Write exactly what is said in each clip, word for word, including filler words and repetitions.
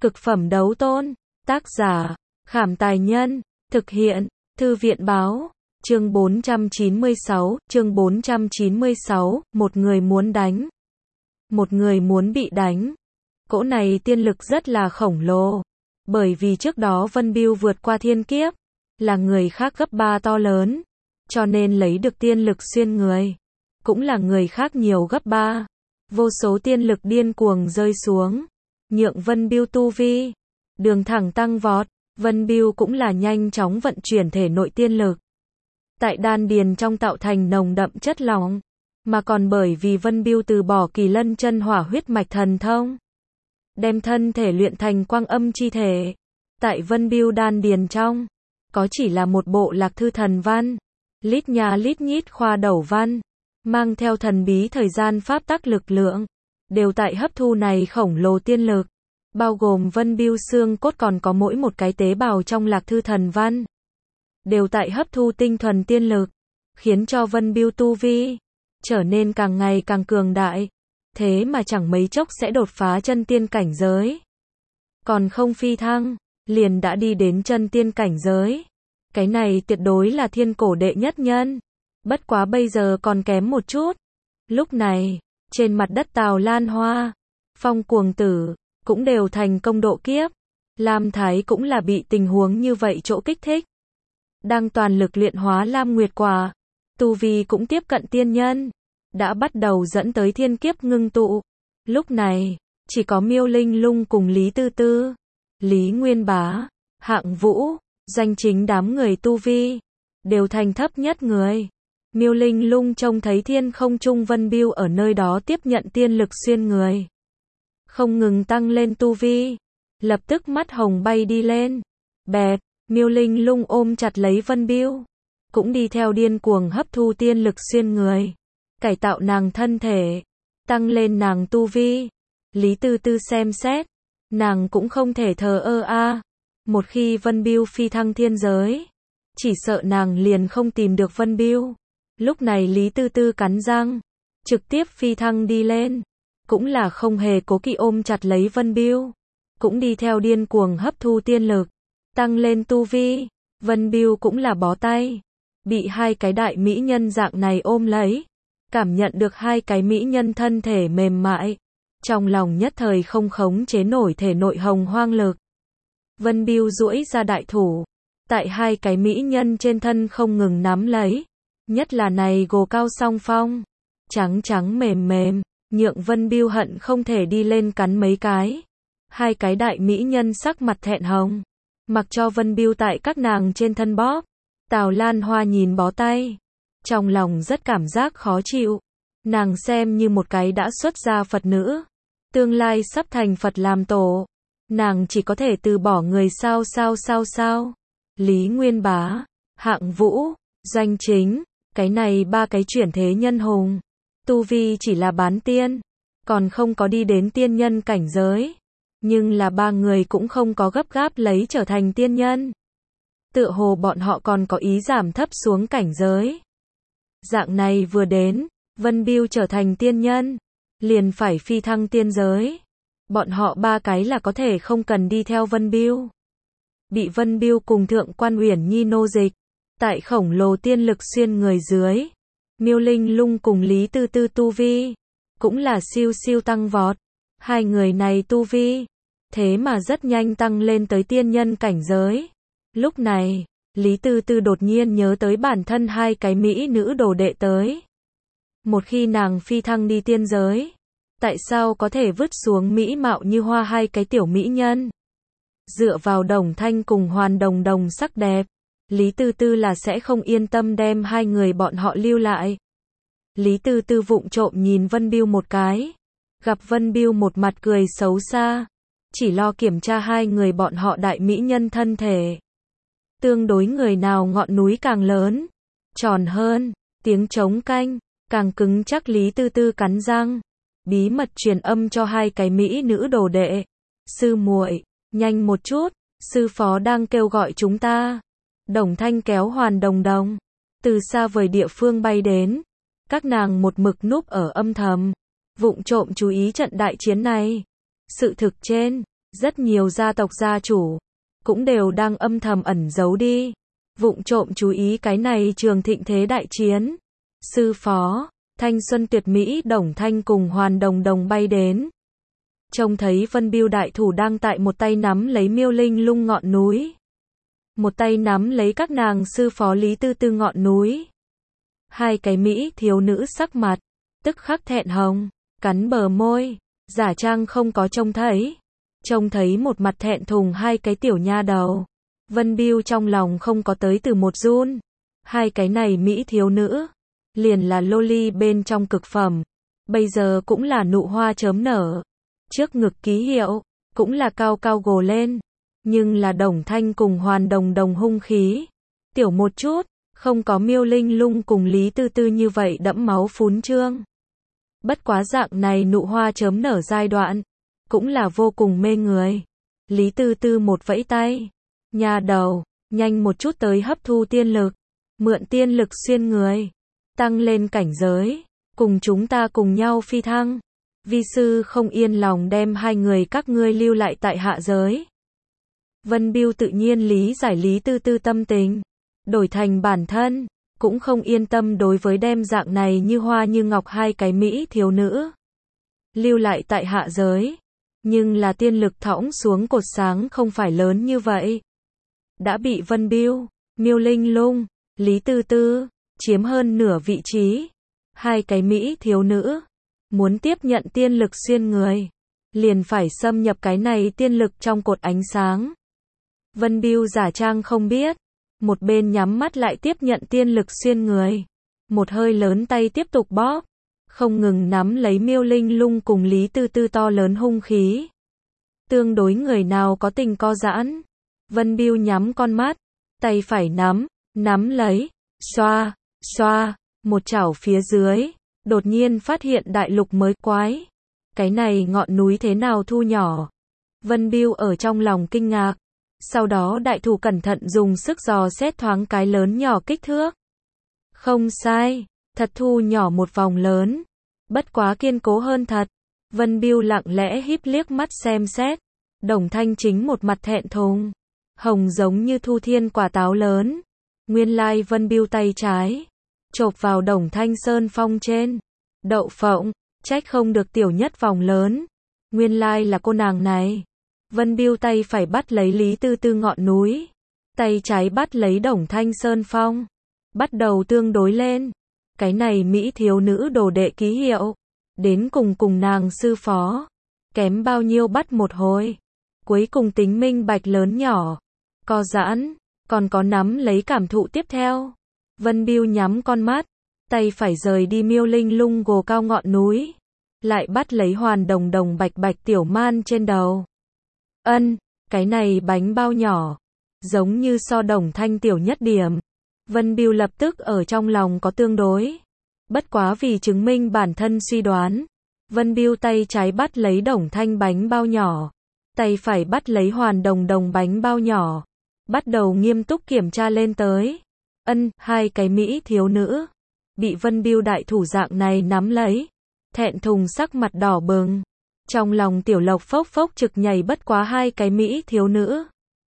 Cực phẩm đấu tôn. Tác giả, Khảm Tài Nhân. Thực hiện, Thư viện Báo. Chương bốn trăm chín mươi sáu, chương bốn trăm chín mươi sáu, một người muốn đánh. Một người muốn bị đánh. Cỗ này tiên lực rất là khổng lồ. Bởi vì trước đó Vân Bưu vượt qua thiên kiếp, là người khác gấp ba to lớn, cho nên lấy được tiên lực xuyên người. Cũng là người khác nhiều gấp ba. Vô số tiên lực điên cuồng rơi xuống, nhượng Vân Bưu tu vi đường thẳng tăng vọt. Vân Bưu cũng là nhanh chóng vận chuyển thể nội tiên lực, tại đan điền trong tạo thành nồng đậm chất lỏng, mà còn bởi vì Vân Bưu từ bỏ Kỳ Lân chân hỏa huyết mạch thần thông, đem thân thể luyện thành quang âm chi thể. Tại Vân Bưu đan điền trong, có chỉ là một bộ lạc thư thần văn, lít nhà lít nhít khoa đầu văn, mang theo thần bí thời gian pháp tắc lực lượng, đều tại hấp thu này khổng lồ tiên lực, bao gồm Vân Bưu xương cốt còn có mỗi một cái tế bào trong lạc thư thần văn, đều tại hấp thu tinh thuần tiên lực, khiến cho Vân Bưu tu vi trở nên càng ngày càng cường đại, thế mà chẳng mấy chốc sẽ đột phá chân tiên cảnh giới. Còn không phi thăng, liền đã đi đến chân tiên cảnh giới. Cái này tuyệt đối là thiên cổ đệ nhất nhân. Bất quá bây giờ còn kém một chút. Lúc này, trên mặt đất Tào Lan Hoa, Phong Cuồng Tử, cũng đều thành công độ kiếp. Lam Thái cũng là bị tình huống như vậy chỗ kích thích, đang toàn lực luyện hóa Lam Nguyệt Quả. Tu vi cũng tiếp cận tiên nhân, đã bắt đầu dẫn tới thiên kiếp ngưng tụ. Lúc này, chỉ có Miêu Linh Lung cùng Lý Tư Tư, Lý Nguyên Bá, Hạng Vũ, Danh Chính đám người tu vi đều thành thấp nhất người. Miêu Linh Lung trông thấy thiên không trung Vân Bưu ở nơi đó tiếp nhận tiên lực xuyên người, không ngừng tăng lên tu vi, lập tức mắt hồng bay đi lên. Bẹt, Miêu Linh Lung ôm chặt lấy Vân Bưu, cũng đi theo điên cuồng hấp thu tiên lực xuyên người, cải tạo nàng thân thể, tăng lên nàng tu vi. Lý Tư Tư xem xét, nàng cũng không thể thờ ơ a. Một khi Vân Bưu phi thăng thiên giới, chỉ sợ nàng liền không tìm được Vân Bưu. Lúc này Lý Tư Tư cắn răng, trực tiếp phi thăng đi lên, cũng là không hề cố kỵ ôm chặt lấy Vân Bưu, cũng đi theo điên cuồng hấp thu tiên lực, tăng lên tu vi. Vân Bưu cũng là bó tay, bị hai cái đại mỹ nhân dạng này ôm lấy, cảm nhận được hai cái mỹ nhân thân thể mềm mại, trong lòng nhất thời không khống chế nổi thể nội hồng hoang lực. Vân Bưu duỗi ra đại thủ, tại hai cái mỹ nhân trên thân không ngừng nắm lấy, nhất là này gồ cao song phong, trắng trắng mềm mềm, nhượng Vân Bưu hận không thể đi lên cắn mấy cái. Hai cái đại mỹ nhân sắc mặt thẹn hồng, mặc cho Vân Bưu tại các nàng trên thân bóp. Tào Lan Hoa nhìn bó tay, trong lòng rất cảm giác khó chịu. Nàng xem như một cái đã xuất gia Phật nữ, tương lai sắp thành Phật làm tổ, nàng chỉ có thể từ bỏ người sao sao sao sao. Lý Nguyên Bá, Hạng Vũ, Danh Chính, cái này ba cái chuyển thế nhân hùng, tu vi chỉ là bán tiên, còn không có đi đến tiên nhân cảnh giới, nhưng là ba người cũng không có gấp gáp lấy trở thành tiên nhân. Tựa hồ bọn họ còn có ý giảm thấp xuống cảnh giới. Dạng này vừa đến, Vân Bưu trở thành tiên nhân, liền phải phi thăng tiên giới. Bọn họ ba cái là có thể không cần đi theo Vân Bưu. Bị Vân Bưu cùng Thượng Quan Uyển Nhi nô dịch, tại khổng lồ tiên lực xuyên người dưới. Miêu Linh Lung cùng Lý Tư Tư tu vi, cũng là siêu siêu tăng vọt. Hai người này tu vi, thế mà rất nhanh tăng lên tới tiên nhân cảnh giới. Lúc này, Lý Tư Tư đột nhiên nhớ tới bản thân hai cái mỹ nữ đồ đệ tới. Một khi nàng phi thăng đi tiên giới, tại sao có thể vứt xuống mỹ mạo như hoa hai cái tiểu mỹ nhân? Dựa vào Đồng Thanh cùng Hoàn Đồng Đồng sắc đẹp, Lý Tư Tư là sẽ không yên tâm đem hai người bọn họ lưu lại. Lý Tư Tư vụng trộm nhìn Vân Bưu một cái, gặp Vân Bưu một mặt cười xấu xa, chỉ lo kiểm tra hai người bọn họ đại mỹ nhân thân thể. Tương đối người nào ngọn núi càng lớn, tròn hơn, tiếng trống canh, càng cứng chắc. Lý Tư Tư cắn răng, bí mật truyền âm cho hai cái mỹ nữ đồ đệ. Sư muội, nhanh một chút, sư phó đang kêu gọi chúng ta. Đồng Thanh kéo Hoàn Đồng Đồng, từ xa vời địa phương bay đến. Các nàng một mực núp ở âm thầm, vụng trộm chú ý trận đại chiến này. Sự thực trên, Rất nhiều gia tộc gia chủ cũng đều đang âm thầm ẩn giấu đi, vụng trộm chú ý cái này trường thịnh thế đại chiến. Sư phó, thanh xuân tuyệt mỹ Đồng Thanh cùng Hoàn Đồng Đồng bay đến. Trông thấy Vân Bưu đại thủ đang tại một tay nắm lấy Miêu Linh Lung ngọn núi, một tay nắm lấy các nàng sư phó Lý Tư Tư ngọn núi. Hai cái mỹ thiếu nữ sắc mặt tức khắc thẹn hồng, cắn bờ môi, giả trang không có trông thấy. Trông thấy một mặt thẹn thùng hai cái tiểu nha đầu, Vân Bưu trong lòng không có tới từ một run. Hai cái này mỹ thiếu nữ, liền là loli bên trong cực phẩm, bây giờ cũng là nụ hoa chớm nở. Trước ngực ký hiệu, cũng là cao cao gồ lên, nhưng là Đồng Thanh cùng Hoàn Đồng Đồng hung khí tiểu một chút, không có Miêu Linh Lung cùng Lý Tư Tư như vậy đẫm máu phún trương. Bất quá dạng này nụ hoa chớm nở giai đoạn, cũng là vô cùng mê người. Lý Tư Tư một vẫy tay, nha đầu, nhanh một chút tới hấp thu tiên lực, mượn tiên lực xuyên người, tăng lên cảnh giới, cùng chúng ta cùng nhau phi thăng. Vi sư không yên lòng đem hai người các ngươi lưu lại tại hạ giới. Vân Bưu tự nhiên lý giải Lý Tư Tư tâm tình, đổi thành bản thân, cũng không yên tâm đối với đem dạng này như hoa như ngọc hai cái mỹ thiếu nữ lưu lại tại hạ giới. Nhưng là tiên lực thõng xuống cột sáng không phải lớn như vậy. Đã bị Vân Bưu, Miêu Linh Lung, Lý Tư Tư chiếm hơn nửa vị trí. Hai cái mỹ thiếu nữ muốn tiếp nhận tiên lực xuyên người, liền phải xâm nhập cái này tiên lực trong cột ánh sáng. Vân Bưu giả trang không biết, một bên nhắm mắt lại tiếp nhận tiên lực xuyên người, một hơi lớn tay tiếp tục bóp, không ngừng nắm lấy Miêu Linh Lung cùng Lý Tư Tư to lớn hung khí. Tương đối người nào có tình co giãn. Vân Bưu nhắm con mắt, tay phải nắm, nắm lấy, xoa, xoa, một chảo phía dưới, đột nhiên phát hiện đại lục mới quái. Cái này ngọn núi thế nào thu nhỏ? Vân Bưu ở trong lòng kinh ngạc, sau đó đại thủ cẩn thận dùng sức dò xét thoáng cái lớn nhỏ kích thước. Không sai, thật thu nhỏ một vòng lớn, bất quá kiên cố hơn thật. Vân Bưu lặng lẽ híp liếc mắt xem xét, Đồng Thanh chính một mặt thẹn thùng, hồng giống như thu thiên quả táo lớn. Nguyên lai Vân Bưu tay trái chộp vào Đồng Thanh sơn phong trên. Đậu phộng, trách không được tiểu nhất vòng lớn. Nguyên lai là cô nàng này. Vân Bưu tay phải bắt lấy Lý Tư Tư ngọn núi, tay trái bắt lấy Đồng Thanh sơn phong, bắt đầu tương đối lên. Cái này mỹ thiếu nữ đồ đệ ký hiệu, đến cùng cùng nàng sư phó, kém bao nhiêu bắt một hồi. Cuối cùng tính minh bạch lớn nhỏ, co giãn, còn có nắm lấy cảm thụ tiếp theo. Vân Bưu nhắm con mắt, tay phải rời đi Miêu Linh Lung gồ cao ngọn núi, lại bắt lấy Hoàn Đồng Đồng bạch bạch tiểu man trên đầu. Ân, cái này bánh bao nhỏ, giống như so Đồng Thanh tiểu nhất điểm. Vân Bưu lập tức ở trong lòng có tương đối. Bất quá vì chứng minh bản thân suy đoán, Vân Bưu tay trái bắt lấy Đồng Thanh bánh bao nhỏ, tay phải bắt lấy Hoàn Đồng Đồng bánh bao nhỏ, bắt đầu nghiêm túc kiểm tra lên tới. Ân, hai cái mỹ thiếu nữ bị Vân Bưu đại thủ dạng này nắm lấy, thẹn thùng sắc mặt đỏ bừng. Trong lòng Tiểu Lộc phốc phốc trực nhảy, bất quá hai cái mỹ thiếu nữ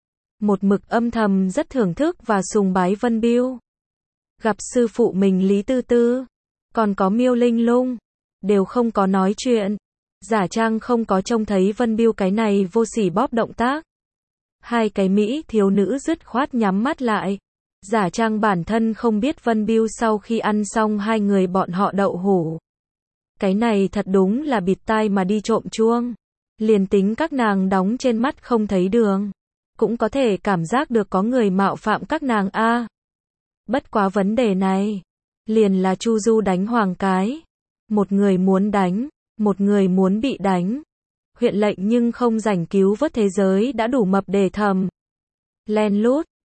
một mực âm thầm rất thưởng thức và sùng bái Vân Bưu. Gặp sư phụ mình Lý Tư Tư, còn có Miêu Linh Lung, đều không có nói chuyện, giả trang không có trông thấy Vân Bưu cái này vô sỉ bóp động tác. Hai cái mỹ thiếu nữ dứt khoát nhắm mắt lại, giả trang bản thân không biết Vân Bưu sau khi ăn xong hai người bọn họ đậu hũ. Cái này thật đúng là bịt tai mà đi trộm chuông. Liền tính các nàng đóng trên mắt không thấy đường, cũng có thể cảm giác được có người mạo phạm các nàng a. À, bất quá vấn đề này, liền là Chu Du đánh Hoàng cái. Một người muốn đánh, một người muốn bị đánh. Huyện lệnh nhưng không rảnh cứu vớt thế giới đã đủ mập để thầm. Len lút,